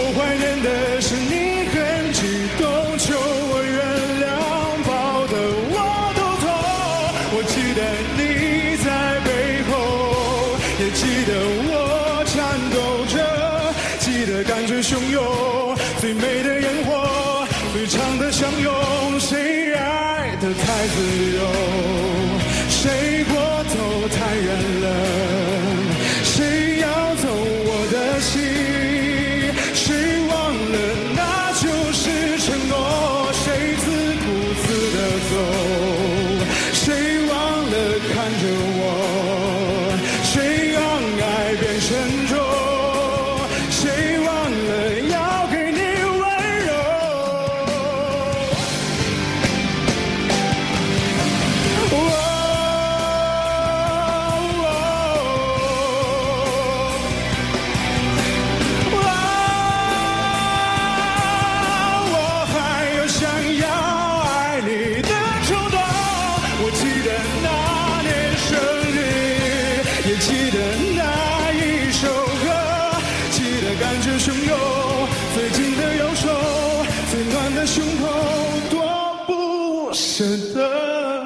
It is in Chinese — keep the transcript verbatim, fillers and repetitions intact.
怀念的是你很激动，求我原谅，抱得我都痛。我记得你在背后，也记得我颤抖着，记得感觉汹涌，最美的烟火，最长的相拥。谁爱得太自由，谁过头太远了，谁要走我的心，谁忘了那就是承诺，谁自顾自地走，谁忘了看着我，谁让爱变沉重，谁忘了要给你温柔。我还有想要爱你的冲动，我记得那年生日，也记得那一首歌，记得感觉汹涌，最紧的右手，最暖的胸口，多不舍得。